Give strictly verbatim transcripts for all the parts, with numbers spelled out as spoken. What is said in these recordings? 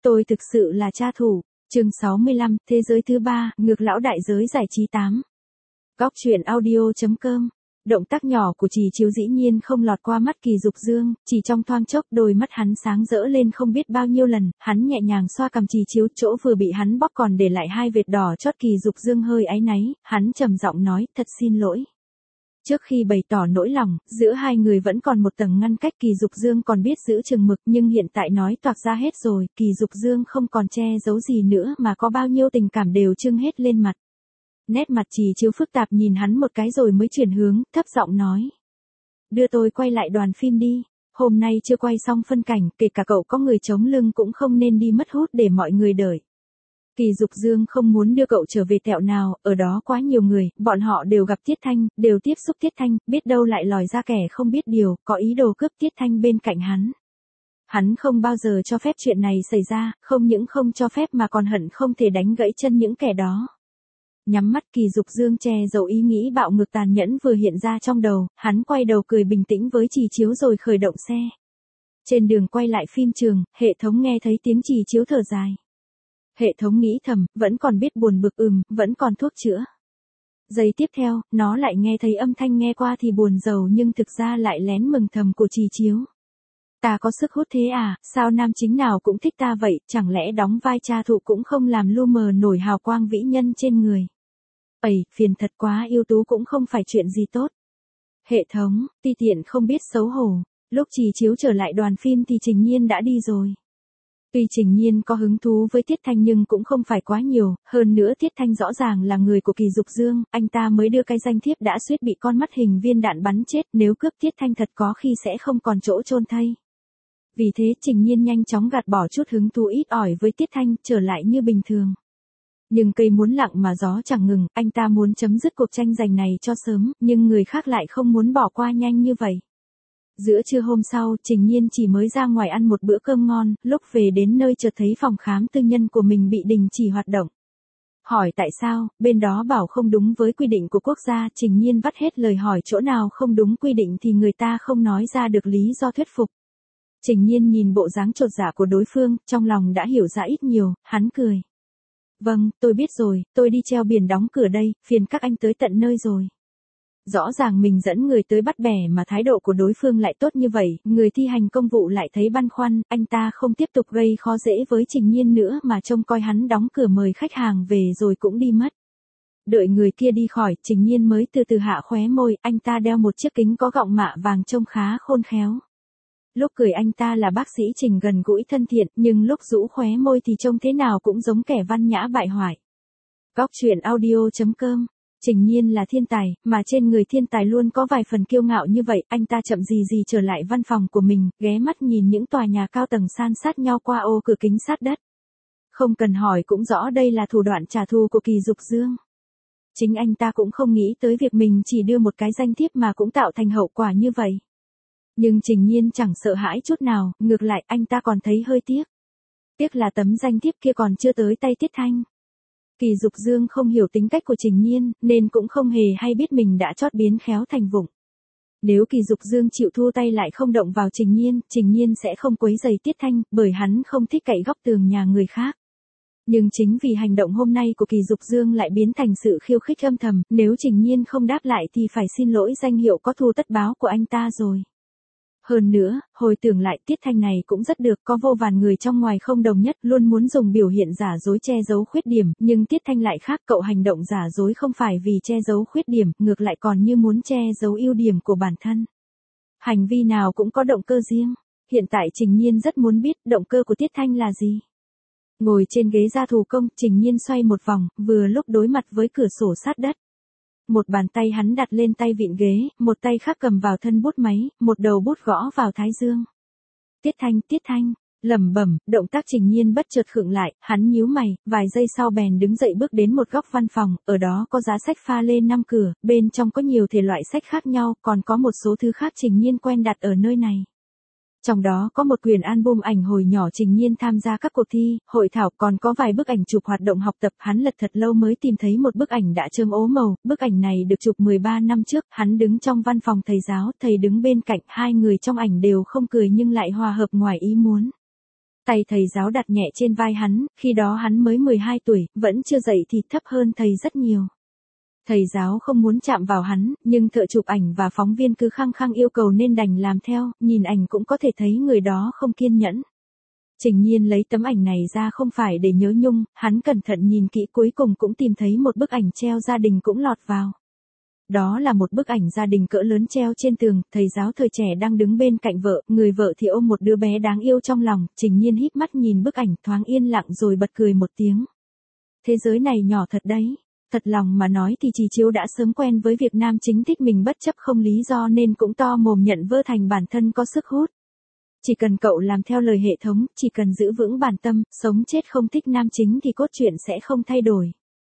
Tôi thực sự là cha thủ. Chương sáu mươi lăm, Thế giới thứ ba, ngược lão đại giới giải trí tám. Góc truyện audio.com. Động tác nhỏ của Trì Chiếu dĩ nhiên không lọt qua mắt Kỳ Dục Dương, chỉ trong thoáng chốc đôi mắt hắn sáng rỡ lên không biết bao nhiêu lần, hắn nhẹ nhàng xoa cằm Trì Chiếu, chỗ vừa bị hắn bóp còn để lại hai vệt đỏ chót. Kỳ Dục Dương hơi áy náy, hắn trầm giọng nói, thật xin lỗi. Trước khi bày tỏ nỗi lòng, giữa hai người vẫn còn một tầng ngăn cách. Kỳ Dục Dương còn biết giữ chừng mực, nhưng hiện tại nói toạc ra hết rồi, Kỳ Dục Dương không còn che giấu gì nữa mà có bao nhiêu tình cảm đều trưng hết lên mặt. Nét mặt Trì Chiếu phức tạp nhìn hắn một cái rồi mới chuyển hướng, thấp giọng nói. Đưa tôi quay lại đoàn phim đi, hôm nay chưa quay xong phân cảnh, kể cả cậu có người chống lưng cũng không nên đi mất hút để mọi người đợi. Kỳ Dục Dương không muốn đưa cậu trở về tẹo nào, ở đó quá nhiều người, bọn họ đều gặp Tiết Thanh, đều tiếp xúc Tiết Thanh, biết đâu lại lòi ra kẻ không biết điều, có ý đồ cướp Tiết Thanh bên cạnh hắn. Hắn không bao giờ cho phép chuyện này xảy ra, không những không cho phép mà còn hận không thể đánh gãy chân những kẻ đó. Nhắm mắt, Kỳ Dục Dương che giấu ý nghĩ bạo ngược tàn nhẫn vừa hiện ra trong đầu, hắn quay đầu cười bình tĩnh với Trì Chiếu rồi khởi động xe. Trên đường quay lại phim trường, hệ thống nghe thấy tiếng Trì Chiếu thở dài. Hệ thống nghĩ thầm, vẫn còn biết buồn bực, ừm, vẫn còn thuốc chữa. Giây tiếp theo, nó lại nghe thấy âm thanh nghe qua thì buồn rầu nhưng thực ra lại lén mừng thầm của Trì Chiếu. Ta có sức hút thế à, sao nam chính nào cũng thích ta vậy, chẳng lẽ đóng vai cha thụ cũng không làm lu mờ nổi hào quang vĩ nhân trên người. Ây, phiền thật quá, ưu tú cũng không phải chuyện gì tốt. Hệ thống, ti tiện không biết xấu hổ. Lúc Trì Chiếu trở lại đoàn phim thì Trình Nhiên đã đi rồi. Tuy Trình Nhiên có hứng thú với Tiết Thanh nhưng cũng không phải quá nhiều, hơn nữa Tiết Thanh rõ ràng là người của Kỳ Dục Dương, anh ta mới đưa cái danh thiếp đã suýt bị con mắt hình viên đạn bắn chết, nếu cướp Tiết Thanh thật có khi sẽ không còn chỗ chôn thây. Vì thế Trình Nhiên nhanh chóng gạt bỏ chút hứng thú ít ỏi với Tiết Thanh, trở lại như bình thường. Nhưng cây muốn lặng mà gió chẳng ngừng, anh ta muốn chấm dứt cuộc tranh giành này cho sớm, nhưng người khác lại không muốn bỏ qua nhanh như vậy. Giữa trưa hôm sau, Trình Nhiên chỉ mới ra ngoài ăn một bữa cơm ngon, lúc về đến nơi chợt thấy phòng khám tư nhân của mình bị đình chỉ hoạt động. Hỏi tại sao, bên đó bảo không đúng với quy định của quốc gia, Trình Nhiên vắt hết lời hỏi chỗ nào không đúng quy định thì người ta không nói ra được lý do thuyết phục. Trình Nhiên nhìn bộ dáng chột dạ của đối phương, trong lòng đã hiểu ra ít nhiều, hắn cười. Vâng, tôi biết rồi, tôi đi treo biển đóng cửa đây, phiền các anh tới tận nơi rồi. Rõ ràng mình dẫn người tới bắt bẻ mà thái độ của đối phương lại tốt như vậy, người thi hành công vụ lại thấy băn khoăn, anh ta không tiếp tục gây khó dễ với Trình Nhiên nữa mà trông coi hắn đóng cửa mời khách hàng về rồi cũng đi mất. Đợi người kia đi khỏi, Trình Nhiên mới từ từ hạ khóe môi, anh ta đeo một chiếc kính có gọng mạ vàng trông khá khôn khéo. Lúc cười anh ta là bác sĩ Trình gần gũi thân thiện, nhưng lúc rũ khóe môi thì trông thế nào cũng giống kẻ văn nhã bại hoại. Góc truyện audio.com. Trình Nhiên là thiên tài, mà trên người thiên tài luôn có vài phần kiêu ngạo như vậy, anh ta chậm gì gì trở lại văn phòng của mình, ghé mắt nhìn những tòa nhà cao tầng san sát nhau qua ô cửa kính sát đất. Không cần hỏi cũng rõ đây là thủ đoạn trả thù của Kỳ Dục Dương. Chính anh ta cũng không nghĩ tới việc mình chỉ đưa một cái danh thiếp mà cũng tạo thành hậu quả như vậy. Nhưng Trình Nhiên chẳng sợ hãi chút nào, ngược lại anh ta còn thấy hơi tiếc. Tiếc là tấm danh thiếp kia còn chưa tới tay Tiết Thanh. Kỳ Dục Dương không hiểu tính cách của Trình Nhiên, nên cũng không hề hay biết mình đã chót biến khéo thành vụng. Nếu Kỳ Dục Dương chịu thu tay lại không động vào Trình Nhiên, Trình Nhiên sẽ không quấy rầy Tiết Thanh, bởi hắn không thích cậy góc tường nhà người khác. Nhưng chính vì hành động hôm nay của Kỳ Dục Dương lại biến thành sự khiêu khích âm thầm, nếu Trình Nhiên không đáp lại thì phải xin lỗi danh hiệu có thù tất báo của anh ta rồi. Hơn nữa, hồi tưởng lại Tiết Thanh này cũng rất được, có vô vàn người trong ngoài không đồng nhất, luôn muốn dùng biểu hiện giả dối che giấu khuyết điểm, nhưng Tiết Thanh lại khác, cậu hành động giả dối không phải vì che giấu khuyết điểm, ngược lại còn như muốn che giấu ưu điểm của bản thân. Hành vi nào cũng có động cơ riêng, hiện tại Trình Nhiên rất muốn biết động cơ của Tiết Thanh là gì. Ngồi trên ghế gia thủ công, Trình Nhiên xoay một vòng, vừa lúc đối mặt với cửa sổ sát đất. Một bàn tay hắn đặt lên tay vịn ghế, một tay khác cầm vào thân bút máy, một đầu bút gõ vào thái dương. Tiết Thanh, Tiết Thanh, lẩm bẩm, động tác Trình Nhiên bất chợt khựng lại, hắn nhíu mày, vài giây sau bèn đứng dậy bước đến một góc văn phòng, ở đó có giá sách pha lê năm cửa, bên trong có nhiều thể loại sách khác nhau, còn có một số thứ khác Trình Nhiên quen đặt ở nơi này. Trong đó có một quyển album ảnh hồi nhỏ Trình Nhiên tham gia các cuộc thi, hội thảo, còn có vài bức ảnh chụp hoạt động học tập. Hắn lật thật lâu mới tìm thấy một bức ảnh đã chơm ố màu, bức ảnh này được chụp mười ba năm trước, hắn đứng trong văn phòng thầy giáo, thầy đứng bên cạnh, hai người trong ảnh đều không cười nhưng lại hòa hợp ngoài ý muốn. Tay thầy giáo đặt nhẹ trên vai hắn, khi đó hắn mới mười hai tuổi, vẫn chưa dậy thì thấp hơn thầy rất nhiều. Thầy giáo không muốn chạm vào hắn, nhưng thợ chụp ảnh và phóng viên cứ khăng khăng yêu cầu nên đành làm theo, nhìn ảnh cũng có thể thấy người đó không kiên nhẫn. Trình Nhiên lấy tấm ảnh này ra không phải để nhớ nhung, hắn cẩn thận nhìn kỹ cuối cùng cũng tìm thấy một bức ảnh treo gia đình cũng lọt vào. Đó là một bức ảnh gia đình cỡ lớn treo trên tường, thầy giáo thời trẻ đang đứng bên cạnh vợ, người vợ thì ôm một đứa bé đáng yêu trong lòng, Trình Nhiên híp mắt nhìn bức ảnh thoáng yên lặng rồi bật cười một tiếng. Thế giới này nhỏ thật đấy. Thật lòng mà nói thì Trì Chiếu đã sớm quen với việc nam chính thích mình bất chấp không lý do nên cũng to mồm nhận vơ thành bản thân có sức hút. Chỉ cần cậu làm theo lời hệ thống, chỉ cần giữ vững bản tâm, sống chết không thích nam chính thì cốt truyện sẽ không thay đổi.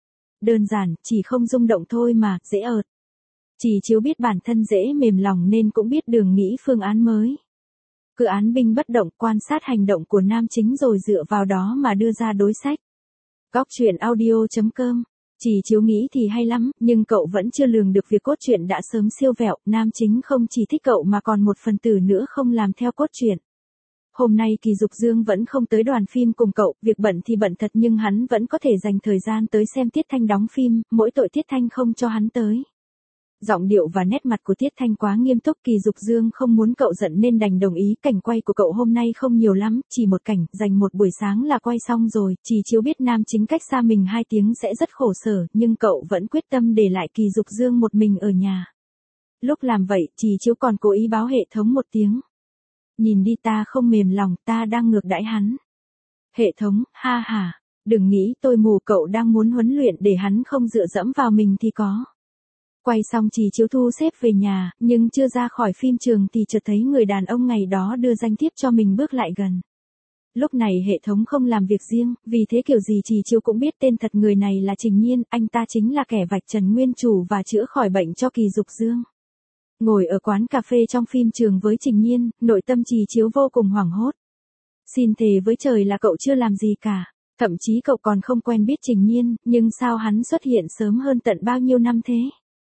Đơn giản, chỉ không rung động thôi mà, dễ ợt. Trì Chiếu biết bản thân dễ mềm lòng nên cũng biết đường nghĩ phương án mới. Cứ án binh bất động, quan sát hành động của nam chính rồi dựa vào đó mà đưa ra đối sách. Góc truyện audio chấm com. Trì Chiếu nghĩ thì hay lắm, nhưng cậu vẫn chưa lường được việc cốt truyện đã sớm siêu vẹo, nam chính không chỉ thích cậu mà còn một phần tử nữa không làm theo cốt truyện. Hôm nay Kỳ Dục Dương vẫn không tới đoàn phim cùng cậu, việc bận thì bận thật nhưng hắn vẫn có thể dành thời gian tới xem Tiết Thanh đóng phim, mỗi tội Tiết Thanh không cho hắn tới. Giọng điệu và nét mặt của Tiết Thanh quá nghiêm túc, Kỳ Dục Dương không muốn cậu giận nên đành đồng ý. Cảnh quay của cậu hôm nay không nhiều lắm, chỉ một cảnh, dành một buổi sáng là quay xong rồi. Trì Chiếu biết nam chính cách xa mình hai tiếng sẽ rất khổ sở, nhưng cậu vẫn quyết tâm để lại Kỳ Dục Dương một mình ở nhà. Lúc làm vậy, Trì Chiếu còn cố ý báo hệ thống một tiếng. Nhìn đi, ta không mềm lòng, ta đang ngược đãi hắn. Hệ thống, ha ha, đừng nghĩ tôi mù, cậu đang muốn huấn luyện để hắn không dựa dẫm vào mình thì có. Quay xong Trì Chiếu thu xếp về nhà, nhưng chưa ra khỏi phim trường thì chợt thấy người đàn ông ngày đó đưa danh thiếp cho mình bước lại gần. Lúc này hệ thống không làm việc riêng, vì thế kiểu gì Trì Chiếu cũng biết tên thật người này là Trình Nhiên, anh ta chính là kẻ vạch trần nguyên chủ và chữa khỏi bệnh cho Kỳ Dục Dương. Ngồi ở quán cà phê trong phim trường với Trình Nhiên, nội tâm Trì Chiếu vô cùng hoảng hốt. Xin thề với trời là cậu chưa làm gì cả, thậm chí cậu còn không quen biết Trình Nhiên, nhưng sao hắn xuất hiện sớm hơn tận bao nhiêu năm thế?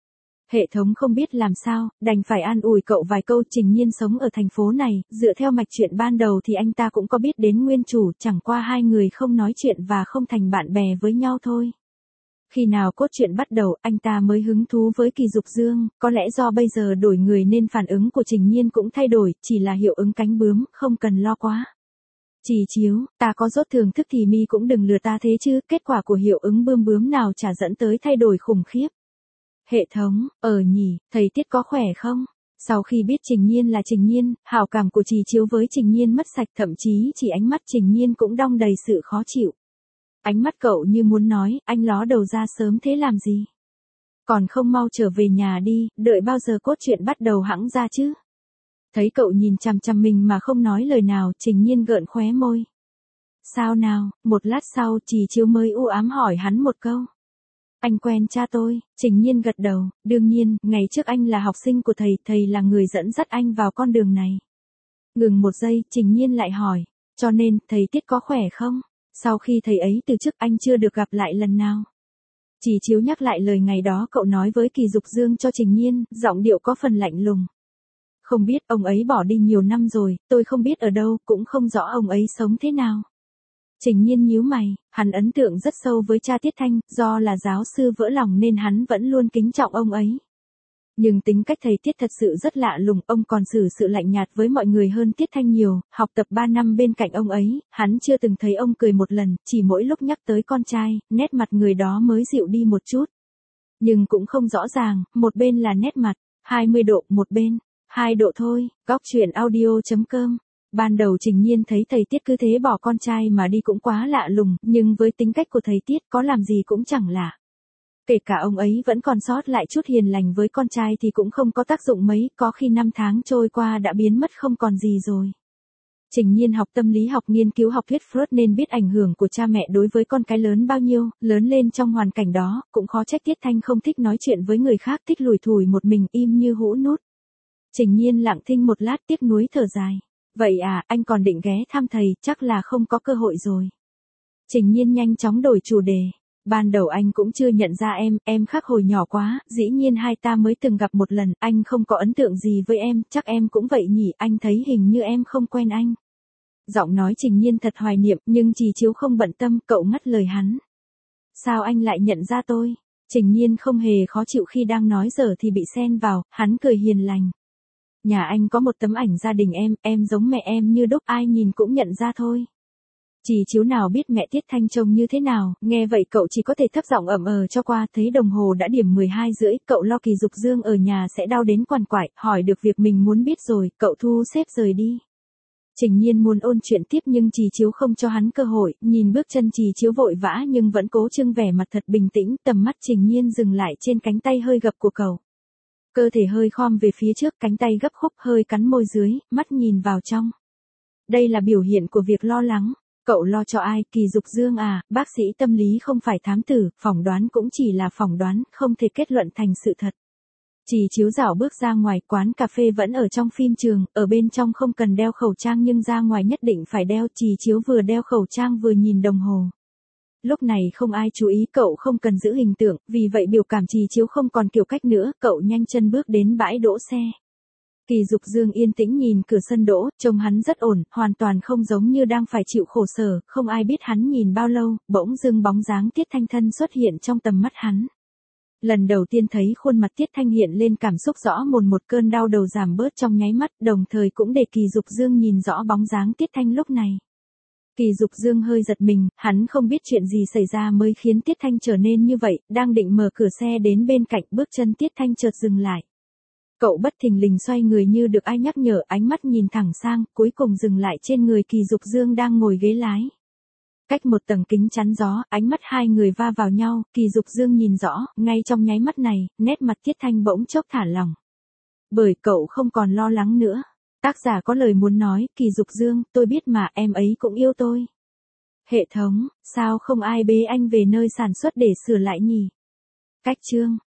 Hệ thống không biết làm sao, đành phải an ủi cậu vài câu. Trình Nhiên sống ở thành phố này, dựa theo mạch chuyện ban đầu thì anh ta cũng có biết đến nguyên chủ, chẳng qua hai người không nói chuyện và không thành bạn bè với nhau thôi. Khi nào cốt truyện bắt đầu, anh ta mới hứng thú với Kỳ Dục Dương, có lẽ do bây giờ đổi người nên phản ứng của Trình Nhiên cũng thay đổi, chỉ là hiệu ứng cánh bướm, không cần lo quá. Trì Chiếu, ta có dốt thưởng thức thì mi cũng đừng lừa ta thế chứ, kết quả của hiệu ứng bướm bướm nào chả dẫn tới thay đổi khủng khiếp. Hệ thống, ờ nhỉ, thầy Tiết có khỏe không? Sau khi biết Trình Nhiên là Trình Nhiên, hảo cảm của Trì Chiếu với Trình Nhiên mất sạch, thậm chí chỉ ánh mắt Trình Nhiên cũng đong đầy sự khó chịu. Ánh mắt cậu như muốn nói, anh ló đầu ra sớm thế làm gì? Còn không mau trở về nhà đi, đợi bao giờ cốt truyện bắt đầu hẵng ra chứ? Thấy cậu nhìn chằm chằm mình mà không nói lời nào, Trình Nhiên gợn khóe môi. Sao nào, một lát sau Trì Chiếu mới u ám hỏi hắn một câu. Anh quen cha tôi, Trình Nhiên gật đầu, đương nhiên, ngày trước anh là học sinh của thầy, thầy là người dẫn dắt anh vào con đường này. Ngừng một giây, Trình Nhiên lại hỏi, cho nên, thầy Tiết có khỏe không? Sau khi thầy ấy từ chức anh chưa được gặp lại lần nào. Trì Chiếu nhắc lại lời ngày đó cậu nói với Kỳ Dục Dương cho Trình Nhiên, giọng điệu có phần lạnh lùng. Không biết, ông ấy bỏ đi nhiều năm rồi, tôi không biết ở đâu, cũng không rõ ông ấy sống thế nào. Trình Nhiên nhíu mày, hắn ấn tượng rất sâu với cha Tiết Thanh, do là giáo sư vỡ lòng nên hắn vẫn luôn kính trọng ông ấy. Nhưng tính cách thầy Tiết thật sự rất lạ lùng, ông còn xử sự lạnh nhạt với mọi người hơn Tiết Thanh nhiều, học tập ba năm bên cạnh ông ấy, hắn chưa từng thấy ông cười một lần, chỉ mỗi lúc nhắc tới con trai, nét mặt người đó mới dịu đi một chút. Nhưng cũng không rõ ràng, một bên là nét mặt, hai mươi độ, một bên, hai độ thôi. Góc truyện audio chấm com. Ban đầu Trình Nhiên thấy thầy Tiết cứ thế bỏ con trai mà đi cũng quá lạ lùng, nhưng với tính cách của thầy Tiết có làm gì cũng chẳng lạ. Kể cả ông ấy vẫn còn sót lại chút hiền lành với con trai thì cũng không có tác dụng mấy, có khi năm tháng trôi qua đã biến mất không còn gì rồi. Trình Nhiên học tâm lý học, nghiên cứu học thuyết Freud nên biết ảnh hưởng của cha mẹ đối với con cái lớn bao nhiêu, lớn lên trong hoàn cảnh đó, cũng khó trách Tiết Thanh không thích nói chuyện với người khác, thích lủi thủi một mình im như hũ nút. Trình Nhiên lặng thinh một lát tiếc nuối thở dài. Vậy à, anh còn định ghé thăm thầy, chắc là không có cơ hội rồi. Trình Nhiên nhanh chóng đổi chủ đề. Ban đầu anh cũng chưa nhận ra em, em khác hồi nhỏ quá, dĩ nhiên hai ta mới từng gặp một lần, anh không có ấn tượng gì với em, chắc em cũng vậy nhỉ, anh thấy hình như em không quen anh. Giọng nói Trình Nhiên thật hoài niệm, nhưng Trì Chiếu không bận tâm, cậu ngắt lời hắn. Sao anh lại nhận ra tôi? Trình Nhiên không hề khó chịu khi đang nói dở thì bị xen vào, hắn cười hiền lành. Nhà anh có một tấm ảnh gia đình em, em giống mẹ em như đúc, ai nhìn cũng nhận ra thôi. Trì Chiếu nào biết mẹ Tiết Thanh trông như thế nào, nghe vậy cậu chỉ có thể thấp giọng ậm ờ cho qua, thấy đồng hồ đã điểm mười hai rưỡi, cậu lo Kỳ Dục Dương ở nhà sẽ đau đến quằn quại, hỏi được việc mình muốn biết rồi, cậu thu xếp rời đi. Trình Nhiên muốn ôn chuyện tiếp nhưng Trì Chiếu không cho hắn cơ hội, nhìn bước chân Trì Chiếu vội vã nhưng vẫn cố trưng vẻ mặt thật bình tĩnh, tầm mắt Trình Nhiên dừng lại trên cánh tay hơi gập của cậu. Cơ thể hơi khom về phía trước, cánh tay gấp khúc, hơi cắn môi dưới, mắt nhìn vào trong. Đây là biểu hiện của việc lo lắng. Cậu lo cho ai? Kỳ Dục Dương à? Bác sĩ tâm lý không phải thám tử, phỏng đoán cũng chỉ là phỏng đoán, không thể kết luận thành sự thật. Trì Chiếu dạo bước ra ngoài, quán cà phê vẫn ở trong phim trường, ở bên trong không cần đeo khẩu trang nhưng ra ngoài nhất định phải đeo. Trì Chiếu vừa đeo khẩu trang vừa nhìn đồng hồ. Lúc này không ai chú ý cậu không cần giữ hình tượng, vì vậy biểu cảm Trì Chiếu không còn kiểu cách nữa, cậu nhanh chân bước đến bãi đỗ xe. Kỳ Dục Dương yên tĩnh nhìn cửa sân đỗ, trông hắn rất ổn, hoàn toàn không giống như đang phải chịu khổ sở, không ai biết hắn nhìn bao lâu, bỗng dưng bóng dáng Tiết Thanh thân xuất hiện trong tầm mắt hắn. Lần đầu tiên thấy khuôn mặt Tiết Thanh hiện lên cảm xúc rõ mồn một, cơn đau đầu giảm bớt trong nháy mắt, đồng thời cũng để Kỳ Dục Dương nhìn rõ bóng dáng Tiết Thanh lúc này. Kỳ Dục Dương hơi giật mình, hắn không biết chuyện gì xảy ra mới khiến Tiết Thanh trở nên như vậy, đang định mở cửa xe đến bên cạnh, bước chân Tiết Thanh chợt dừng lại. Cậu bất thình lình xoay người như được ai nhắc nhở, ánh mắt nhìn thẳng sang, cuối cùng dừng lại trên người Kỳ Dục Dương đang ngồi ghế lái. Cách một tầng kính chắn gió, ánh mắt hai người va vào nhau, Kỳ Dục Dương nhìn rõ, ngay trong nháy mắt này, nét mặt Tiết Thanh bỗng chốc thả lỏng. Bởi cậu không còn lo lắng nữa. Tác giả có lời muốn nói, Kỳ Dục Dương, tôi biết mà, em ấy cũng yêu tôi. Hệ thống, sao không ai bế anh về nơi sản xuất để sửa lại nhỉ? Cách chương.